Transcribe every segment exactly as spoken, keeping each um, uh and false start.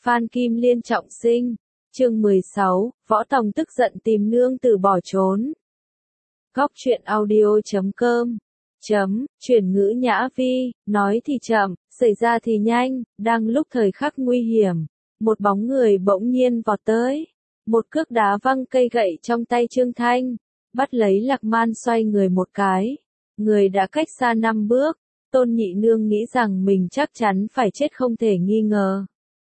Phan Kim Liên trọng sinh. Chương mười sáu, Võ Tòng tức giận tìm nương tử bỏ trốn. Góc truyện audio chấm com chấm, chuyển ngữ nhã vi, nói thì chậm, xảy ra thì nhanh, đang lúc thời khắc nguy hiểm. Một bóng người bỗng nhiên vọt tới. Một cước đá văng cây gậy trong tay Trương Thanh. Bắt lấy Lạc Man xoay người một cái. Người đã cách xa năm bước. Tôn Nhị Nương nghĩ rằng mình chắc chắn phải chết không thể nghi ngờ.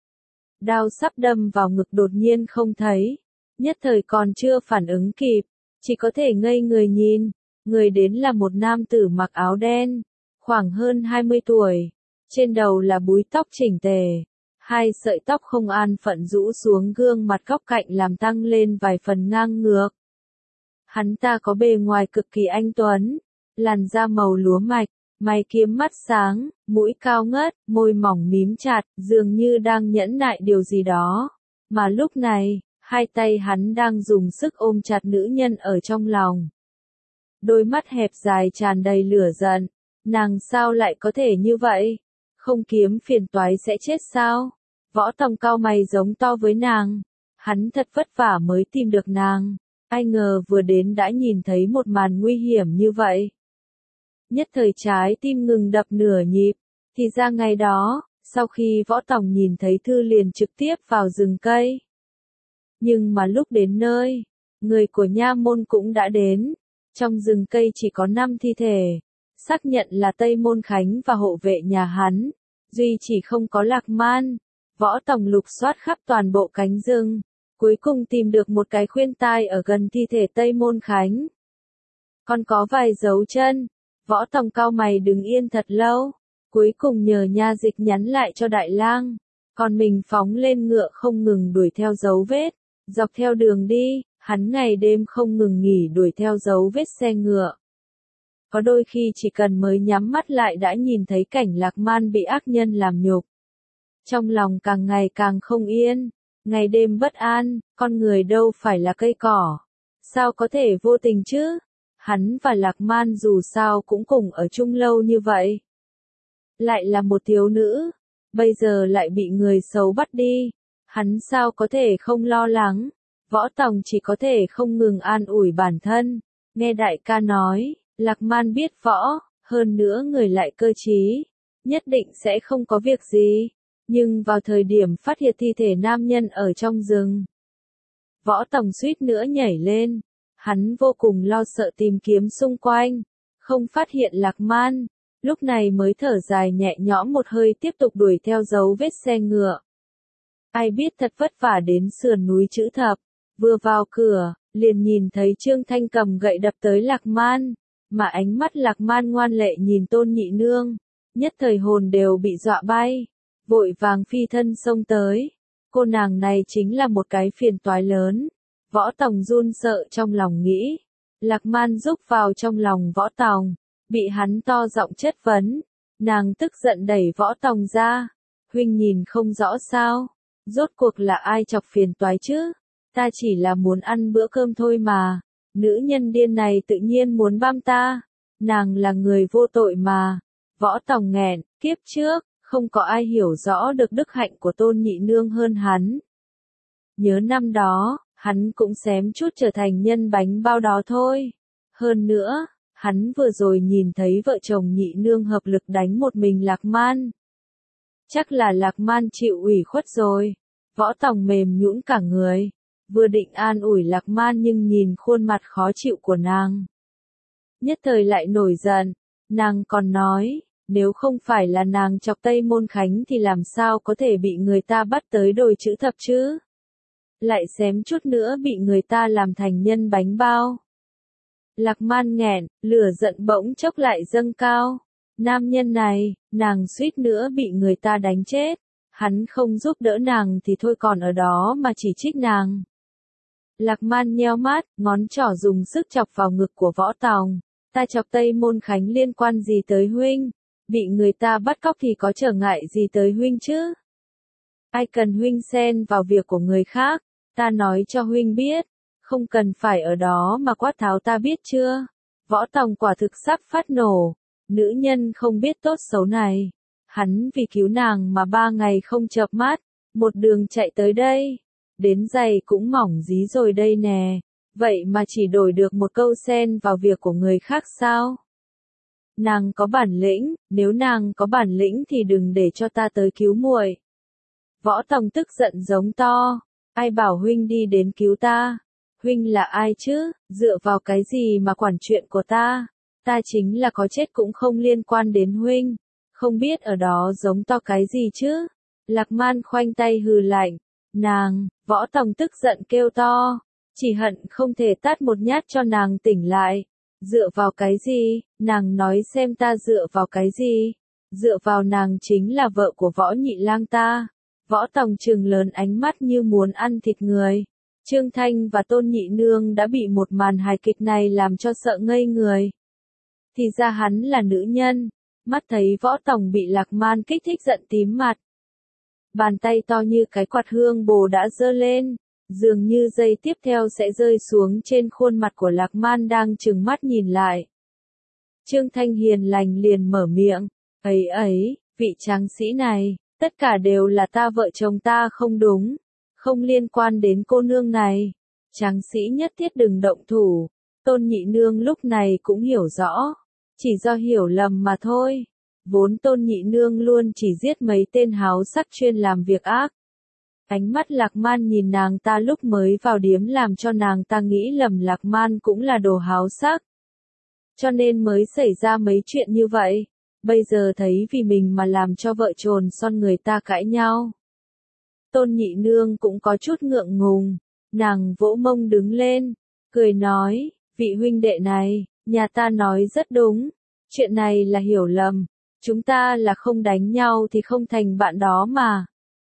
Đao sắp đâm vào ngực đột nhiên không thấy. Nhất thời còn chưa phản ứng kịp. Chỉ có thể ngây người nhìn. Người đến là một nam tử mặc áo đen. Khoảng hơn hai mươi tuổi. Trên đầu là búi tóc chỉnh tề. Hai sợi tóc không an phận rũ xuống gương mặt góc cạnh làm tăng lên vài phần ngang ngược. Hắn ta có bề ngoài cực kỳ anh tuấn. Làn da màu lúa mạch. Mày kiếm mắt sáng, mũi cao ngất, môi mỏng mím chặt, dường như đang nhẫn nại điều gì đó. Mà lúc này, hai tay hắn đang dùng sức ôm chặt nữ nhân ở trong lòng. Đôi mắt hẹp dài tràn đầy lửa giận. Nàng sao lại có thể như vậy? Không kiếm phiền toái sẽ chết sao? Võ Tòng cao mày giống to với nàng. Hắn thật vất vả mới tìm được nàng. Ai ngờ vừa đến đã nhìn thấy một màn nguy hiểm như vậy. Nhất thời trái tim ngừng đập nửa nhịp, thì ra ngày đó, sau khi Võ Tòng nhìn thấy Thư liền trực tiếp vào rừng cây. Nhưng mà lúc đến nơi, người của nha môn cũng đã đến, trong rừng cây chỉ có năm thi thể, xác nhận là Tây Môn Khánh và hộ vệ nhà hắn, duy chỉ không có Lạc Man. Võ Tòng lục soát khắp toàn bộ cánh rừng, cuối cùng tìm được một cái khuyên tai ở gần thi thể Tây Môn Khánh. Còn có vài dấu chân. Võ Tòng cao mày đứng yên thật lâu, cuối cùng nhờ nha dịch nhắn lại cho Đại Lang, còn mình phóng lên ngựa không ngừng đuổi theo dấu vết, dọc theo đường đi, hắn ngày đêm không ngừng nghỉ đuổi theo dấu vết xe ngựa. Có đôi khi chỉ cần mới nhắm mắt lại đã nhìn thấy cảnh Lạc Man bị ác nhân làm nhục. Trong lòng càng ngày càng không yên, ngày đêm bất an, con người đâu phải là cây cỏ, sao có thể vô tình chứ? Hắn và Lạc Man dù sao cũng cùng ở chung lâu như vậy. Lại là một thiếu nữ, bây giờ lại bị người xấu bắt đi. Hắn sao có thể không lo lắng. Võ Tòng chỉ có thể không ngừng an ủi bản thân. Nghe đại ca nói, Lạc Man biết võ, hơn nữa người lại cơ trí. Nhất định sẽ không có việc gì. Nhưng vào thời điểm phát hiện thi thể nam nhân ở trong rừng, Võ Tòng suýt nữa nhảy lên. Hắn vô cùng lo sợ tìm kiếm xung quanh, không phát hiện Lạc Man, lúc này mới thở dài nhẹ nhõm một hơi tiếp tục đuổi theo dấu vết xe ngựa. Ai biết thật vất vả đến sườn núi Chữ Thập, vừa vào cửa, liền nhìn thấy Trương Thanh cầm gậy đập tới Lạc Man, mà ánh mắt Lạc Man ngoan lệ nhìn Tôn Nhị Nương, nhất thời hồn đều bị dọa bay, vội vàng phi thân xông tới. Cô nàng này chính là một cái phiền toái lớn. Võ Tòng run sợ trong lòng nghĩ. Lạc Man rúc vào trong lòng Võ Tòng, bị hắn to giọng chất vấn. Nàng tức giận đẩy Võ Tòng ra. Huynh nhìn không rõ sao? Rốt cuộc là ai chọc phiền toái chứ? Ta chỉ là muốn ăn bữa cơm thôi mà. Nữ nhân điên này tự nhiên muốn băm ta. Nàng là người vô tội mà. Võ Tòng nghẹn, kiếp trước, không có ai hiểu rõ được đức hạnh của Tôn Nhị Nương hơn hắn. Nhớ năm đó, hắn cũng xém chút trở thành nhân bánh bao đó thôi. Hơn nữa, hắn vừa rồi nhìn thấy vợ chồng Nhị Nương hợp lực đánh một mình Lạc Man. Chắc là Lạc Man chịu ủy khuất rồi. Võ Tòng mềm nhũn cả người. Vừa định an ủi Lạc Man nhưng nhìn khuôn mặt khó chịu của nàng. Nhất thời lại nổi giận. Nàng còn nói, nếu không phải là nàng chọc Tây Môn Khánh thì làm sao có thể bị người ta bắt tới đồi Chữ Thập chứ? Lại xém chút nữa bị người ta làm thành nhân bánh bao. Lạc Man nghẹn, lửa giận bỗng chốc lại dâng cao. Nam nhân này, nàng suýt nữa bị người ta đánh chết. Hắn không giúp đỡ nàng thì thôi còn ở đó mà chỉ trích nàng. Lạc Man nheo mắt, ngón trỏ dùng sức chọc vào ngực của Võ Tòng. Ta chọc Tây Môn Khánh liên quan gì tới huynh? Bị người ta bắt cóc thì có trở ngại gì tới huynh chứ? Ai cần huynh xen vào việc của người khác? Ta nói cho huynh biết, không cần phải ở đó mà quát tháo ta biết chưa? Võ Tòng quả thực sắp phát nổ, nữ nhân không biết tốt xấu này. Hắn vì cứu nàng mà ba ngày không chợp mắt, Một đường chạy tới đây. Đến giày cũng mỏng dí rồi đây nè. Vậy mà chỉ đổi được một câu xen vào việc của người khác sao? Nàng có bản lĩnh, nếu nàng có bản lĩnh thì đừng để cho ta tới cứu muội. Võ Tòng tức giận giống to. Ai bảo huynh đi đến cứu ta? Huynh là ai chứ, dựa vào cái gì mà quản chuyện của ta? Ta chính là có chết cũng không liên quan đến huynh. Không biết ở đó giống to cái gì chứ? Lạc Man khoanh tay hừ lạnh. Nàng, Võ Tòng tức giận kêu to. Chỉ hận không thể tát một nhát cho nàng tỉnh lại. Dựa vào cái gì? Nàng nói xem ta dựa vào cái gì? Dựa vào nàng chính là vợ của Võ Nhị Lang ta. Võ Tòng trừng lớn ánh mắt như muốn ăn thịt người. Trương Thanh và Tôn Nhị Nương đã bị một màn hài kịch này làm cho sợ ngây người. Thì ra hắn là nữ nhân. Mắt thấy Võ Tòng bị Lạc Man kích thích giận tím mặt. Bàn tay to như cái quạt hương bồ đã giơ lên. Dường như giây tiếp theo sẽ rơi xuống trên khuôn mặt của Lạc Man đang trừng mắt nhìn lại. Trương Thanh hiền lành liền mở miệng. Ấy ấy, vị tráng sĩ này, tất cả đều là ta vợ chồng ta không đúng. Không liên quan đến cô nương này. Tráng sĩ nhất thiết đừng động thủ. Tôn Nhị Nương lúc này cũng hiểu rõ. Chỉ do hiểu lầm mà thôi. Vốn Tôn Nhị Nương luôn chỉ giết mấy tên háo sắc chuyên làm việc ác. Ánh mắt Lạc Man nhìn nàng ta lúc mới vào điếm làm cho nàng ta nghĩ lầm Lạc Man cũng là đồ háo sắc. Cho nên mới xảy ra mấy chuyện như vậy. Bây giờ thấy vì mình mà làm cho vợ chồng son người ta cãi nhau. Tôn Nhị Nương cũng có chút ngượng ngùng. Nàng vỗ mông đứng lên. Cười nói, vị huynh đệ này, nhà ta nói rất đúng. Chuyện này là hiểu lầm. Chúng ta là không đánh nhau thì không thành bạn đó mà.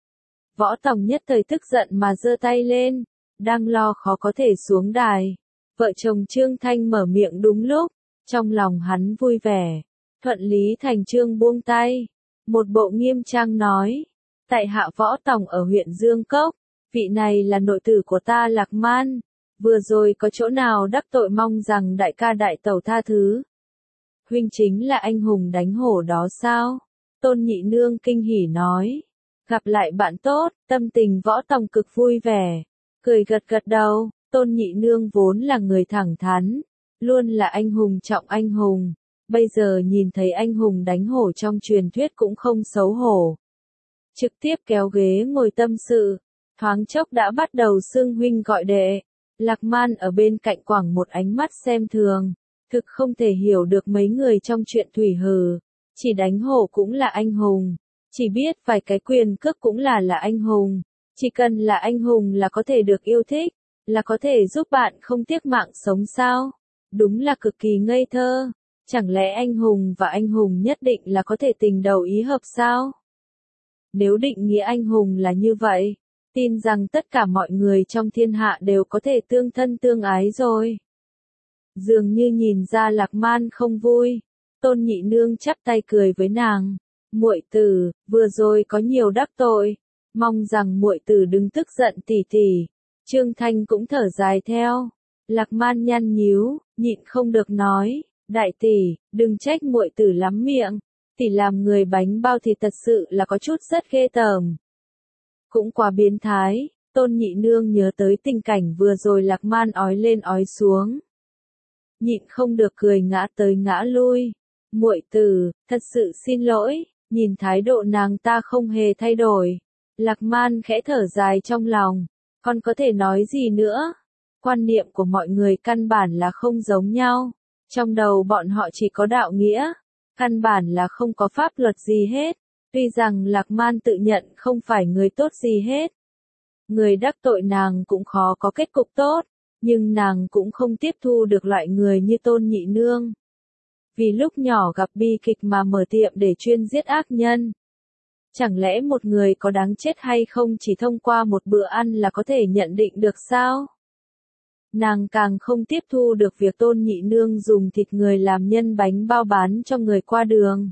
Võ Tòng nhất thời tức giận mà giơ tay lên. Đang lo khó có thể xuống đài. Vợ chồng Trương Thanh mở miệng đúng lúc. Trong lòng hắn vui vẻ. Thuận lý thành trương buông tay. Một bộ nghiêm trang nói. Tại hạ Võ Tòng ở huyện Dương Cốc. Vị này là nội tử của ta Lạc Man. Vừa rồi có chỗ nào đắc tội mong rằng đại ca đại tẩu tha thứ. Huynh chính là anh hùng đánh hổ đó sao? Tôn Nhị Nương kinh hỉ nói. Gặp lại bạn tốt, tâm tình Võ Tòng cực vui vẻ. Cười gật gật đầu, Tôn Nhị Nương vốn là người thẳng thắn. Luôn là anh hùng trọng anh hùng. Bây giờ nhìn thấy anh hùng đánh hổ trong truyền thuyết cũng không xấu hổ. Trực tiếp kéo ghế ngồi tâm sự. Thoáng chốc đã bắt đầu xưng huynh gọi đệ. Lạc Man ở bên cạnh quẳng một ánh mắt xem thường. Thực không thể hiểu được mấy người trong chuyện thủy hừ. Chỉ đánh hổ cũng là anh hùng. Chỉ biết vài cái quyền cước cũng là là anh hùng. Chỉ cần là anh hùng là có thể được yêu thích. Là có thể giúp bạn không tiếc mạng sống sao. Đúng là cực kỳ ngây thơ. Chẳng lẽ anh hùng và anh hùng nhất định là có thể tình đầu ý hợp sao? Nếu định nghĩa anh hùng là như vậy, tin rằng tất cả mọi người trong thiên hạ đều có thể tương thân tương ái rồi. Dường như nhìn ra Lạc Man không vui, Tôn Nhị Nương chắp tay cười với nàng. Muội tử, vừa rồi có nhiều đắc tội, mong rằng muội tử đừng tức giận tỉ tỉ. Trương Thanh cũng thở dài theo. Lạc Man nhăn nhíu, nhịn không được nói, đại tỷ, đừng trách muội tử lắm miệng. Tỷ làm người bánh bao thì thật sự là có chút rất ghê tởm. Cũng quá biến thái. Tôn Nhị Nương nhớ tới tình cảnh vừa rồi Lạc Man ói lên ói xuống. Nhịn không được cười ngã tới ngã lui. Muội tử, thật sự xin lỗi. Nhìn thái độ nàng ta không hề thay đổi. Lạc Man khẽ thở dài trong lòng. Còn có thể nói gì nữa? Quan niệm của mọi người căn bản là không giống nhau. Trong đầu bọn họ chỉ có đạo nghĩa. Căn bản là không có pháp luật gì hết. Tuy rằng Lạc Man tự nhận không phải người tốt gì hết. Người đắc tội nàng cũng khó có kết cục tốt. Nhưng nàng cũng không tiếp thu được loại người như Tôn Nhị Nương. Vì lúc nhỏ gặp bi kịch mà mở tiệm để chuyên giết ác nhân. Chẳng lẽ một người có đáng chết hay không chỉ thông qua một bữa ăn là có thể nhận định được sao? Nàng càng không tiếp thu được việc Tôn Nhị Nương dùng thịt người làm nhân bánh bao bán cho người qua đường.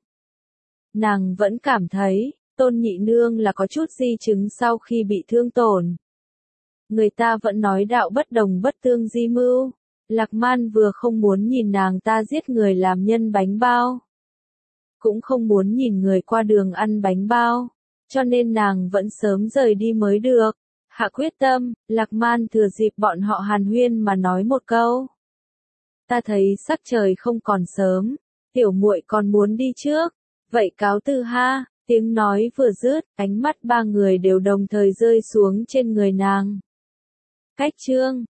Nàng vẫn cảm thấy, Tôn Nhị Nương là có chút di chứng sau khi bị thương tổn. Người ta vẫn nói đạo bất đồng bất tương di mưu. Lạc Man vừa không muốn nhìn nàng ta giết người làm nhân bánh bao. Cũng không muốn nhìn người qua đường ăn bánh bao. cho nên nàng vẫn sớm rời đi mới được. Hạ quyết tâm, Lạc Man thừa dịp bọn họ hàn huyên mà nói một câu. Ta thấy sắc trời không còn sớm, tiểu muội còn muốn đi trước, vậy cáo từ ha. Tiếng nói vừa dứt, ánh mắt ba người đều đồng thời rơi xuống trên người nàng. Cách chương